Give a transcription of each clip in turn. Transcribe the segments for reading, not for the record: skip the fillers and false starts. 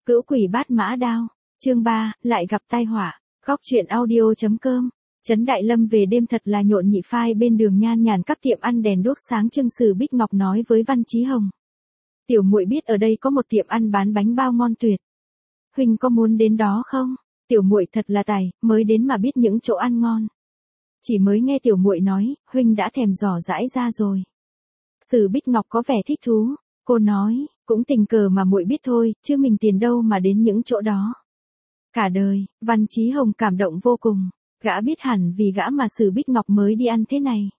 Cữu quỷ bát mã đao. Chương 3, lại gặp tai họa. Góc truyện audio.com. Trấn Đại Lâm về đêm thật là nhộn nhịp, phai bên đường nhan nhản các tiệm ăn đèn đuốc sáng trưng. Sử Bích Ngọc nói với Văn Chí Hồng: "Tiểu muội biết ở đây có một tiệm ăn bán bánh bao ngon tuyệt. Huynh có muốn đến đó không? Tiểu muội thật là tài, mới đến mà biết những chỗ ăn ngon. Chỉ mới nghe tiểu muội nói, huynh đã thèm dò dãi ra rồi." Sử Bích Ngọc có vẻ thích thú, cô nói: "Cũng tình cờ mà muội biết thôi, chứ mình tiền đâu mà đến những chỗ đó." Cả đời, Văn Chí Hồng cảm động vô cùng, gã biết hẳn vì gã mà Sử Bích Ngọc mới đi ăn thế này.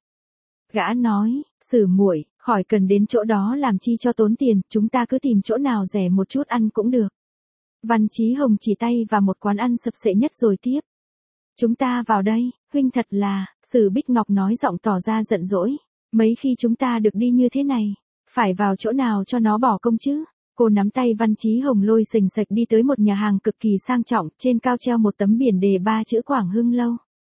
Gã nói: "Sử muội, khỏi cần đến chỗ đó làm chi cho tốn tiền, chúng ta cứ tìm chỗ nào rẻ một chút ăn cũng được." Văn Chí Hồng chỉ tay vào một quán ăn sập sệ nhất rồi tiếp: "Chúng ta vào đây." "Huynh thật là..." Sử Bích Ngọc nói giọng tỏ ra giận dỗi. "Mấy khi chúng ta được đi như thế này, phải vào chỗ nào cho nó bỏ công chứ?" Cô nắm tay Văn Chí Hồng lôi sềnh sạch đi tới một nhà hàng cực kỳ sang trọng, trên cao treo một tấm biển đề 3 chữ Quảng Hưng Lâu.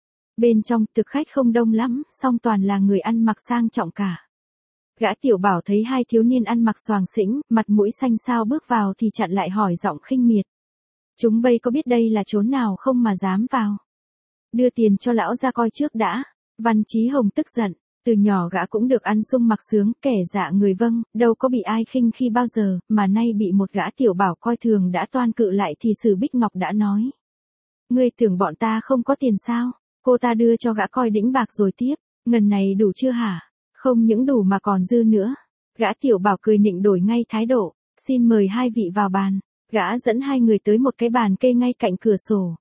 Bên trong thực khách không đông lắm, song toàn là người ăn mặc sang trọng cả. Gã Tiểu Bảo thấy hai thiếu niên ăn mặc xoàng xĩnh, mặt mũi xanh xao bước vào thì chặn lại hỏi giọng khinh miệt: "Chúng bây có biết đây là chốn nào không mà dám vào? Đưa tiền cho lão ra coi trước đã." Văn Chí Hồng tức giận. Từ nhỏ gã cũng được ăn sung mặc sướng, kẻ dạ người vâng, đâu có bị ai khinh khi bao giờ, mà nay bị một gã Tiểu Bảo coi thường đã toan cự lại thì Sử Bích Ngọc đã nói: "Ngươi tưởng bọn ta không có tiền sao?" Cô ta đưa cho gã coi đĩnh bạc rồi tiếp: "Ngần này đủ chưa hả?" "Không những đủ mà còn dư nữa." Gã Tiểu Bảo cười nịnh đổi ngay thái độ: "Xin mời hai vị vào bàn." Gã dẫn hai người tới một cái bàn kê ngay cạnh cửa sổ.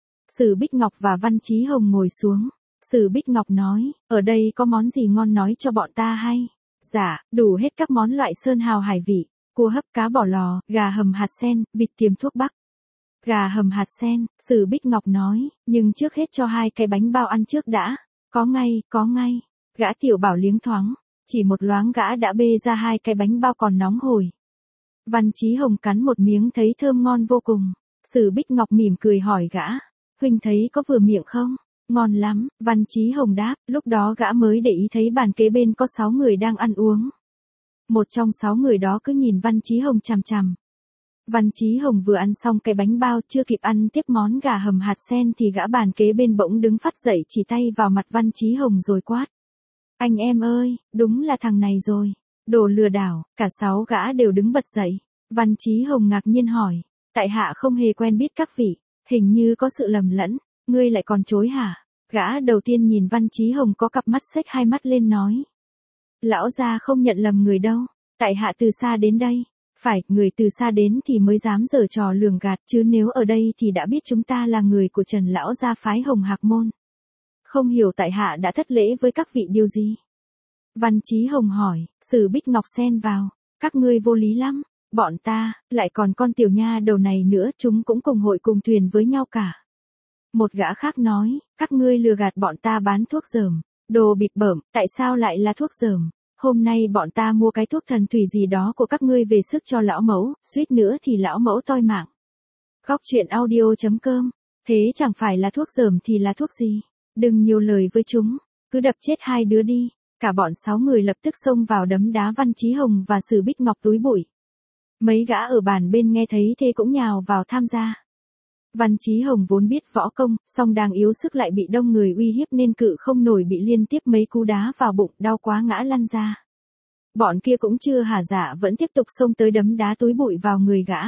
Sử Bích Ngọc và Văn Chí Hồng ngồi xuống. Sử Bích Ngọc nói: "Ở đây có món gì ngon nói cho bọn ta hay?" "Dạ, đủ hết các món loại sơn hào hải vị, cua hấp, cá bỏ lò, gà hầm hạt sen, vịt tiềm thuốc bắc." "Gà hầm hạt sen." Sử Bích Ngọc nói: "Nhưng trước hết cho hai cái bánh bao ăn trước đã." Có ngay, có ngay." Gã Tiểu Bảo liếng thoáng, chỉ một loáng gã đã bê ra hai cái bánh bao còn nóng hổi. Văn Chí Hồng cắn một miếng thấy thơm ngon vô cùng. Sử Bích Ngọc mỉm cười hỏi gã: "Huynh thấy có vừa miệng không?" "Ngon lắm." Văn Chí Hồng đáp. Lúc đó gã mới để ý thấy bàn kế bên có 6 người đang ăn uống. Một trong 6 người đó cứ nhìn Văn Chí Hồng chằm chằm. Văn Chí Hồng vừa ăn xong cái bánh bao, chưa kịp ăn tiếp món gà hầm hạt sen thì gã bàn kế bên bỗng đứng phắt dậy, chỉ tay vào mặt Văn Chí Hồng rồi quát: "Anh em ơi, đúng là thằng này rồi. Đồ lừa đảo." Cả 6 gã đều đứng bật dậy. Văn Chí Hồng ngạc nhiên hỏi: "Tại hạ không hề quen biết các vị, hình như có sự lầm lẫn, ngươi lại còn chối hả?" Gã đầu tiên nhìn Văn Chí Hồng có cặp mắt xếch hai mắt lên nói: "Lão gia không nhận lầm người đâu, tại hạ từ xa đến đây." "Phải, người từ xa đến thì mới dám giở trò lường gạt, chứ nếu ở đây thì đã biết chúng ta là người của Trần lão gia phái Hồng Hạc môn. Không hiểu tại hạ đã thất lễ với các vị điều gì?" Văn Chí Hồng hỏi. Sử Bích Ngọc xen vào: "Các ngươi vô lý lắm, bọn ta, lại còn con tiểu nha đầu này nữa, chúng cũng cùng hội cùng thuyền với nhau cả." Một gã khác nói: "Các ngươi lừa gạt bọn ta bán thuốc dởm, đồ bịp bợm." "Tại sao lại là thuốc dởm? Hôm nay bọn ta mua cái thuốc thần thủy gì đó của các ngươi về sức cho lão mẫu, suýt nữa thì lão mẫu toi mạng." Góc truyện audio.com. "Thế chẳng phải là thuốc dởm thì là thuốc gì? Đừng nhiều lời với chúng, cứ đập chết hai đứa đi." Cả bọn 6 người lập tức xông vào đấm đá Văn Chí Hồng và Sử Bích Ngọc túi bụi. Mấy gã ở bàn bên nghe thấy thế cũng nhào vào tham gia. Văn Chí Hồng vốn biết võ công, song đang yếu sức lại bị đông người uy hiếp nên cự không nổi, bị liên tiếp mấy cú đá vào bụng, đau quá ngã lăn ra. Bọn kia cũng chưa hả dạ, vẫn tiếp tục xông tới đấm đá túi bụi vào người gã.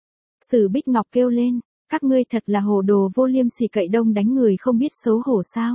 Sử Bích Ngọc kêu lên: "Các ngươi thật là hồ đồ vô liêm sỉ, cậy đông đánh người không biết xấu hổ sao?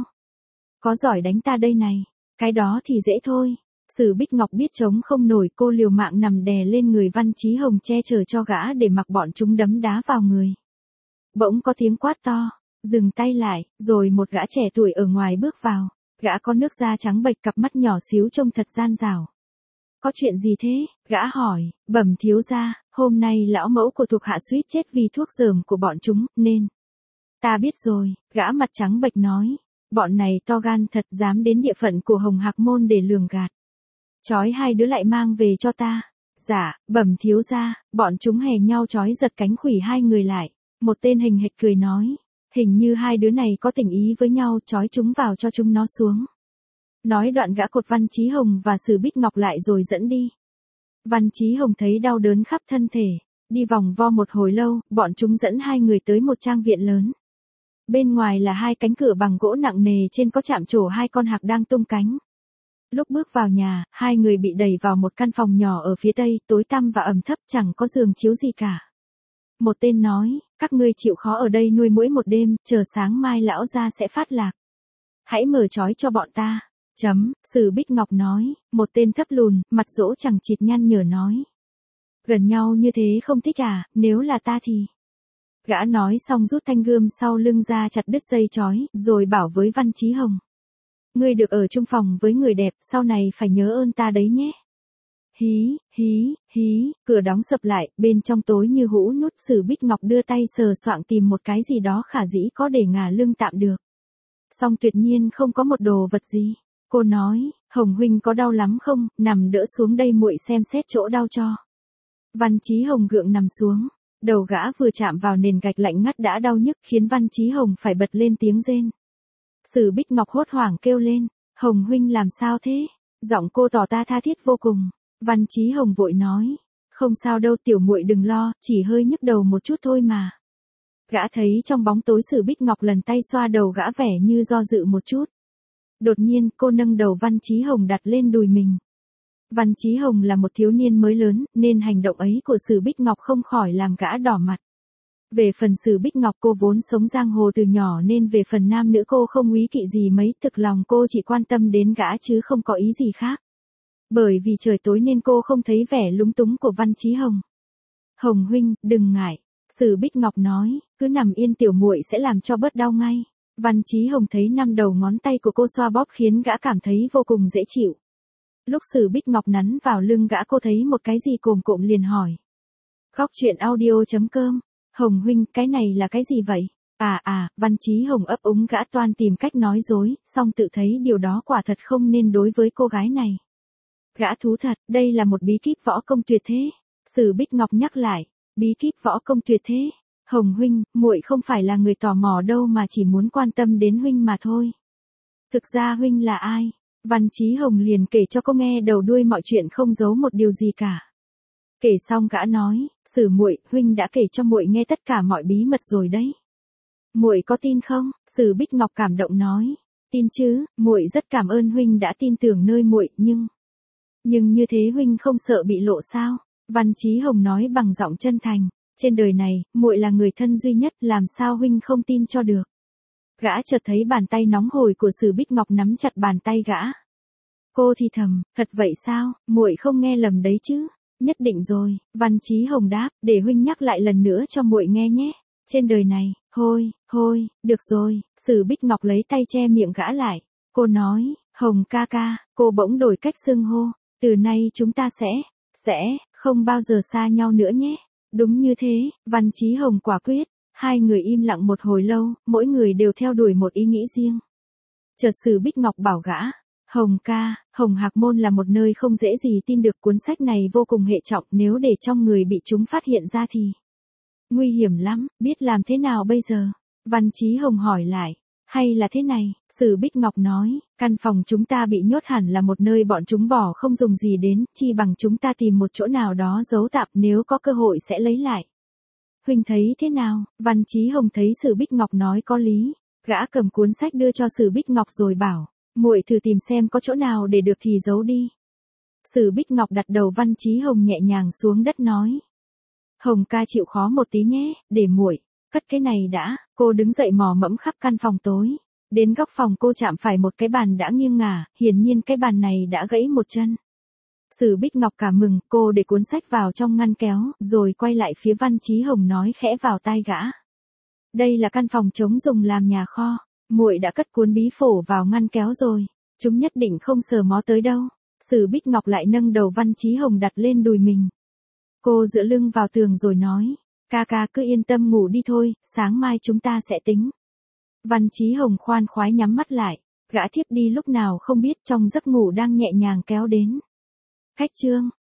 Có giỏi đánh ta đây này, cái đó thì dễ thôi." Sử Bích Ngọc biết chống không nổi, cô liều mạng nằm đè lên người Văn Chí Hồng che chở cho gã để mặc bọn chúng đấm đá vào người. Bỗng có tiếng quát to: "Dừng tay lại!" Rồi một gã trẻ tuổi ở ngoài bước vào. Gã có nước da trắng bệch, cặp mắt nhỏ xíu trông thật gian dảo. "Có chuyện gì thế?" Gã hỏi. "Bẩm thiếu gia, hôm nay lão mẫu của thuộc hạ suýt chết vì thuốc dởm của bọn chúng, nên..." "Ta biết rồi." Gã mặt trắng bệch nói. "Bọn này to gan thật, dám đến địa phận của Hồng Hạc môn để lường gạt. Trói hai đứa lại mang về cho ta." "Dạ, bẩm thiếu gia." Bọn chúng hè nhau trói giật cánh khuỷu hai người lại. Một tên hình hệt cười nói: "Hình như hai đứa này có tình ý với nhau, trói chúng vào cho chúng nó xuống." Nói đoạn gã cột Văn Chí Hồng và Sử Bích Ngọc lại rồi dẫn đi. Văn Chí Hồng thấy đau đớn khắp thân thể, Đi vòng vo một hồi lâu, bọn chúng dẫn hai người tới một trang viện lớn. Bên ngoài là hai cánh cửa bằng gỗ nặng nề, trên có chạm trổ hai con hạc đang tung cánh. Lúc bước vào nhà, hai người bị đẩy vào một căn phòng nhỏ ở phía tây, tối tăm và ẩm thấp, chẳng có giường chiếu gì cả. Một tên nói, các ngươi chịu khó ở đây nuôi muỗi một đêm, chờ sáng mai lão gia sẽ phát lạc. Hãy mở trói cho bọn ta. Sử Bích Ngọc nói, một tên thấp lùn, mặt rỗ chẳng chịt nhăn nhở nói. Gần nhau như thế không thích à, nếu là ta thì. Gã nói xong rút thanh gươm sau lưng ra chặt đứt dây trói, rồi bảo với Văn Chí Hồng. Ngươi được ở chung phòng với người đẹp, sau này phải nhớ ơn ta đấy nhé. Hí, hí, hí, cửa đóng sập lại, bên trong tối như hũ nút. Sử Bích Ngọc đưa tay sờ soạng tìm một cái gì đó khả dĩ có để ngả lưng tạm được. Song tuyệt nhiên không có một đồ vật gì. Cô nói, Hồng huynh có đau lắm không, nằm đỡ xuống đây muội xem xét chỗ đau cho. Văn Chí Hồng gượng nằm xuống, đầu gã vừa chạm vào nền gạch lạnh ngắt đã đau nhức khiến Văn Chí Hồng phải bật lên tiếng rên. Sử Bích Ngọc hốt hoảng kêu lên, Hồng huynh làm sao thế? Giọng cô tỏ ra tha thiết vô cùng. Văn Chí Hồng vội nói, không sao đâu tiểu muội đừng lo, chỉ hơi nhức đầu một chút thôi mà. Gã thấy trong bóng tối Sử Bích Ngọc lần tay xoa đầu gã vẻ như do dự một chút. Đột nhiên cô nâng đầu Văn Chí Hồng đặt lên đùi mình. Văn Chí Hồng là một thiếu niên mới lớn, nên hành động ấy của Sử Bích Ngọc không khỏi làm gã đỏ mặt. Về phần Sử Bích Ngọc cô vốn sống giang hồ từ nhỏ nên về phần nam nữ cô không úy kỵ gì mấy, thực lòng cô chỉ quan tâm đến gã chứ không có ý gì khác. Bởi vì trời tối nên cô không thấy vẻ lúng túng của Văn Chí Hồng. Hồng huynh, đừng ngại. Sử Bích Ngọc nói, cứ nằm yên tiểu muội sẽ làm cho bớt đau ngay. Văn Chí Hồng thấy năm đầu ngón tay của cô xoa bóp khiến gã cảm thấy vô cùng dễ chịu. Lúc Sử Bích Ngọc nắn vào lưng gã cô thấy một cái gì cồm cộm liền hỏi. Góc truyện audio.com, Hồng huynh, cái này là cái gì vậy? Văn Chí Hồng ấp úng gã toan tìm cách nói dối, song tự thấy điều đó quả thật không nên đối với cô gái này. Gã thú thật, đây là một bí kíp võ công tuyệt thế. Sử Bích Ngọc nhắc lại, bí kíp võ công tuyệt thế. Hồng huynh, muội không phải là người tò mò đâu mà chỉ muốn quan tâm đến huynh mà thôi. Thực ra huynh là ai? Văn Chí Hồng liền kể cho cô nghe đầu đuôi mọi chuyện không giấu một điều gì cả. Kể xong gã nói, Sử muội, huynh đã kể cho muội nghe tất cả mọi bí mật rồi đấy. Muội có tin không? Sử Bích Ngọc cảm động nói, tin chứ, muội rất cảm ơn huynh đã tin tưởng nơi muội, nhưng như thế huynh không sợ bị lộ sao? Văn Chí Hồng nói bằng giọng chân thành, trên đời này, muội là người thân duy nhất, làm sao huynh không tin cho được? Gã chợt thấy bàn tay nóng hổi của Sử Bích Ngọc nắm chặt bàn tay gã. Cô thì thầm, thật vậy sao, muội không nghe lầm đấy chứ? Nhất định rồi, Văn Chí Hồng đáp, để huynh nhắc lại lần nữa cho muội nghe nhé. Trên đời này, thôi, được rồi. Sử Bích Ngọc lấy tay che miệng gã lại. Cô nói, Hồng ca ca, cô bỗng đổi cách xưng hô. Từ nay chúng ta sẽ không bao giờ xa nhau nữa nhé. Đúng như thế, Văn Chí Hồng quả quyết. Hai người im lặng một hồi lâu, mỗi người đều theo đuổi một ý nghĩ riêng. Chợt Sử Bích Ngọc bảo gã, Hồng ca, Hồng Hạc Môn là một nơi không dễ gì tin được, cuốn sách này vô cùng hệ trọng, nếu để trong người bị chúng phát hiện ra thì nguy hiểm lắm, biết làm thế nào bây giờ? Văn Chí Hồng hỏi lại, hay là thế này, Sử Bích Ngọc nói, căn phòng chúng ta bị nhốt hẳn là một nơi bọn chúng bỏ không dùng gì đến, chi bằng chúng ta tìm một chỗ nào đó giấu tạm, nếu có cơ hội sẽ lấy lại. Huynh thấy thế nào? Văn Chí Hồng thấy Sử Bích Ngọc nói có lý, gã cầm cuốn sách đưa cho Sử Bích Ngọc rồi bảo, muội thử tìm xem có chỗ nào để được thì giấu đi. Sử Bích Ngọc đặt đầu Văn Chí Hồng nhẹ nhàng xuống đất nói, Hồng ca chịu khó một tí nhé, để muội cất cái này đã. Cô đứng dậy mò mẫm khắp căn phòng tối, đến góc phòng cô chạm phải một cái bàn đã nghiêng ngả, hiển nhiên cái bàn này đã gãy một chân. Sử Bích Ngọc cảm mừng, cô để cuốn sách vào trong ngăn kéo, rồi quay lại phía Văn Chí Hồng nói khẽ vào tai gã. Đây là căn phòng trống dùng làm nhà kho, muội đã cất cuốn bí phổ vào ngăn kéo rồi, chúng nhất định không sờ mó tới đâu. Sử Bích Ngọc lại nâng đầu Văn Chí Hồng đặt lên đùi mình. Cô dựa lưng vào tường rồi nói, ca ca cứ yên tâm ngủ đi thôi, sáng mai chúng ta sẽ tính. Văn Chí Hồng khoan khoái nhắm mắt lại, gã thiếp đi lúc nào không biết, trong giấc ngủ đang nhẹ nhàng kéo đến. Khách chương.